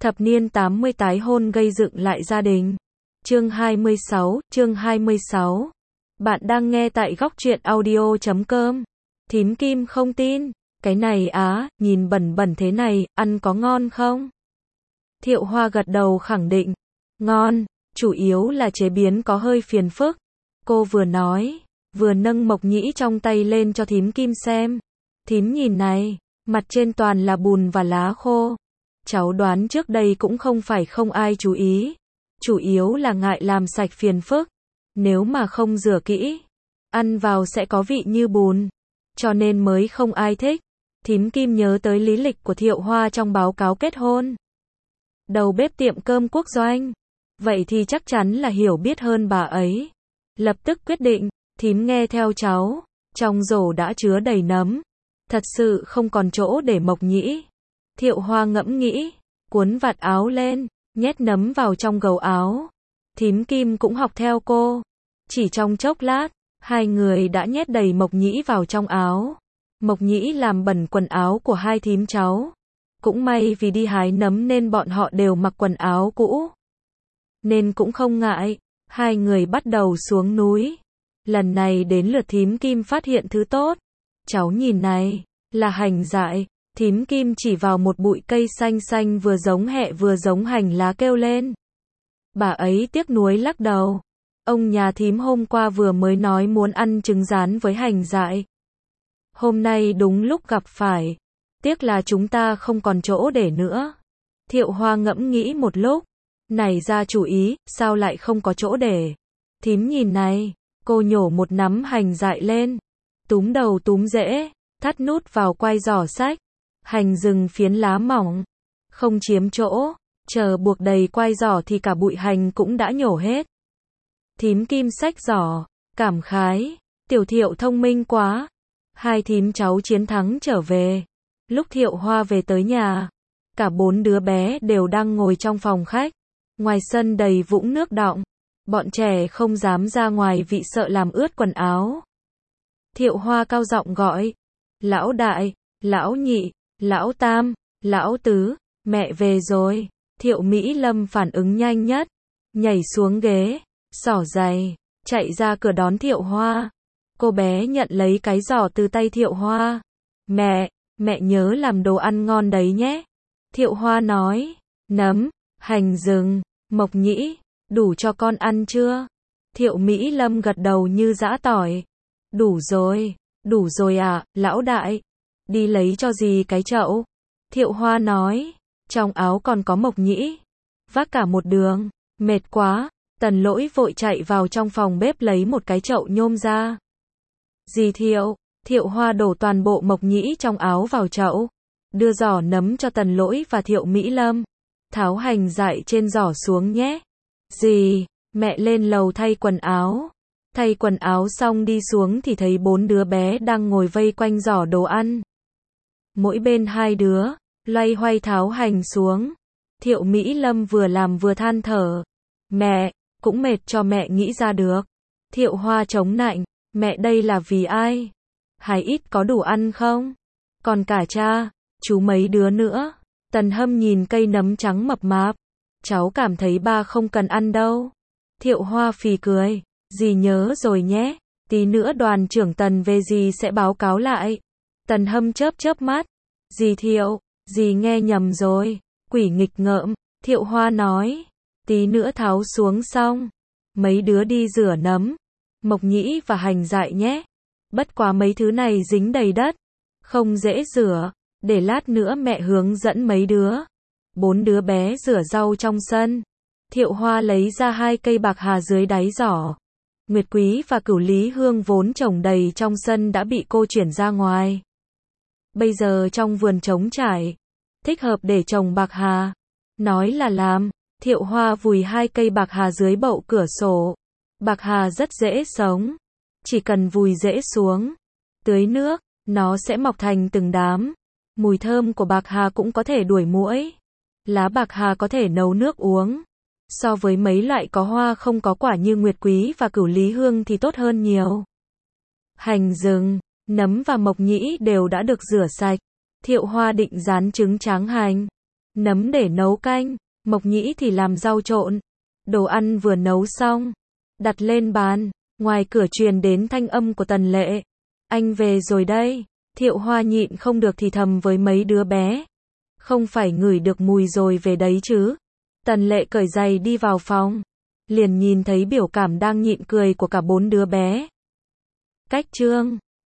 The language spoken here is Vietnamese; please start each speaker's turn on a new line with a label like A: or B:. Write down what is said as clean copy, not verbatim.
A: Thập niên 80 tái hôn gây dựng lại gia đình. Chương 26. Bạn đang nghe tại góc truyện audio.com. Thím Kim không tin. Cái này á, nhìn bẩn bẩn thế này, ăn có ngon không? Thiệu Hoa gật đầu khẳng định. Ngon, chủ yếu là chế biến có hơi phiền phức. Cô vừa nói, vừa nâng mộc nhĩ trong tay lên cho thím Kim xem. Thím nhìn này, mặt trên toàn là bùn và lá khô. Cháu đoán trước đây cũng không phải không ai chú ý. Chủ yếu là ngại làm sạch phiền phức. Nếu mà không rửa kỹ, ăn vào sẽ có vị như bùn. Cho nên mới không ai thích. Thím Kim nhớ tới lý lịch của Thiệu Hoa trong báo cáo kết hôn. Đầu bếp tiệm cơm quốc doanh. Vậy thì chắc chắn là hiểu biết hơn bà ấy. Lập tức quyết định, thím nghe theo cháu. Trong rổ đã chứa đầy nấm. Thật sự không còn chỗ để mộc nhĩ. Thiệu Hoa ngẫm nghĩ, cuốn vạt áo lên, nhét nấm vào trong gầu áo. Thím Kim cũng học theo cô. Chỉ trong chốc lát, hai người đã nhét đầy mộc nhĩ vào trong áo. Mộc nhĩ làm bẩn quần áo của hai thím cháu. Cũng may vì đi hái nấm nên bọn họ đều mặc quần áo cũ. Nên cũng không ngại, hai người bắt đầu xuống núi. Lần này đến lượt thím Kim phát hiện thứ tốt. Cháu nhìn này, là hành dại. Thím Kim chỉ vào một bụi cây xanh xanh vừa giống hẹ vừa giống hành lá kêu lên. Bà ấy tiếc nuối lắc đầu. Ông nhà thím hôm qua vừa mới nói muốn ăn trứng rán với hành dại. Hôm nay đúng lúc gặp phải. Tiếc là chúng ta không còn chỗ để nữa. Thiệu Hoa ngẫm nghĩ một lúc. Này ra chủ ý, sao lại không có chỗ để? Thím nhìn này, cô nhổ một nắm hành dại lên. Túm đầu túm rễ, thắt nút vào quai giỏ xách. Hành rừng phiến lá mỏng, không chiếm chỗ, chờ buộc đầy quai giỏ thì cả bụi hành cũng đã nhổ hết. Thím Kim xách giỏ, cảm khái, tiểu Thiệu thông minh quá. Hai thím cháu chiến thắng trở về. Lúc Thiệu Hoa về tới nhà, cả bốn đứa bé đều đang ngồi trong phòng khách. Ngoài sân đầy vũng nước đọng, bọn trẻ không dám ra ngoài vì sợ làm ướt quần áo. Thiệu Hoa cao giọng gọi, lão đại, lão nhị, lão tam, lão tứ, mẹ về rồi. Thiệu Mỹ Lâm phản ứng nhanh nhất, nhảy xuống ghế, xỏ giày, chạy ra cửa đón Thiệu Hoa. Cô bé nhận lấy cái giỏ từ tay Thiệu Hoa. Mẹ nhớ làm đồ ăn ngon đấy nhé. Thiệu Hoa nói, nấm, hành rừng, mộc nhĩ, đủ cho con ăn chưa? Thiệu Mỹ Lâm gật đầu như giã tỏi. Đủ rồi à, lão đại. Đi lấy cho dì cái chậu. Thiệu Hoa nói, trong áo còn có mộc nhĩ. Vác cả một đường, mệt quá. Tần Lỗi vội chạy vào trong phòng bếp lấy một cái chậu nhôm ra. Dì Thiệu, Thiệu Hoa đổ toàn bộ mộc nhĩ trong áo vào chậu. Đưa giỏ nấm cho Tần Lỗi và Thiệu Mỹ Lâm. Tháo hành dại trên giỏ xuống nhé. Dì, mẹ lên lầu thay quần áo. Thay quần áo xong đi xuống thì thấy bốn đứa bé đang ngồi vây quanh giỏ đồ ăn. Mỗi bên hai đứa, loay hoay tháo hành xuống. Thiệu Mỹ Lâm vừa làm vừa than thở. Mẹ, cũng mệt cho mẹ nghĩ ra được. Thiệu Hoa chống nạnh, mẹ đây là vì ai? Hải ít có đủ ăn không? Còn cả cha, chú mấy đứa nữa. Tần Hâm nhìn cây nấm trắng mập mạp. Cháu cảm thấy ba không cần ăn đâu. Thiệu Hoa phì cười, dì nhớ rồi nhé. Tí nữa đoàn trưởng Tần về dì sẽ báo cáo lại. Tần Hâm chớp chớp mắt. Dì Thiệu, dì nghe nhầm rồi. Quỷ nghịch ngợm. Thiệu Hoa nói. Tí nữa tháo xuống xong. Mấy đứa đi rửa nấm, mộc nhĩ và hành dại nhé. Bất quá mấy thứ này dính đầy đất. Không dễ rửa. Để lát nữa mẹ hướng dẫn mấy đứa. Bốn đứa bé rửa rau trong sân. Thiệu Hoa lấy ra hai cây bạc hà dưới đáy giỏ. Nguyệt Quý và Cửu Lý Hương vốn trồng đầy trong sân đã bị cô chuyển ra ngoài. Bây giờ trong vườn trống trải, thích hợp để trồng bạc hà. Nói là làm, Thiệu Hoa vùi hai cây bạc hà dưới bậu cửa sổ. Bạc hà rất dễ sống. Chỉ cần vùi rễ xuống, tưới nước, nó sẽ mọc thành từng đám. Mùi thơm của bạc hà cũng có thể đuổi muỗi. Lá bạc hà có thể nấu nước uống. So với mấy loại có hoa không có quả như Nguyệt Quý và Cửu Lý Hương thì tốt hơn nhiều. Hành rừng, nấm và mộc nhĩ đều đã được rửa sạch. Thiệu Hoa định rán trứng tráng hành. nấm để nấu canh, Mộc Nhĩ thì làm rau trộn. Đồ ăn vừa nấu xong, đặt lên bàn, ngoài cửa truyền đến thanh âm của Tần Lệ. Anh về rồi đây. Thiệu Hoa nhịn không được thì thầm với mấy đứa bé. Không phải ngửi được mùi rồi về đấy chứ. Tần Lệ cởi giày đi vào phòng, liền nhìn thấy biểu cảm đang nhịn cười của cả 4 đứa bé. Cách chương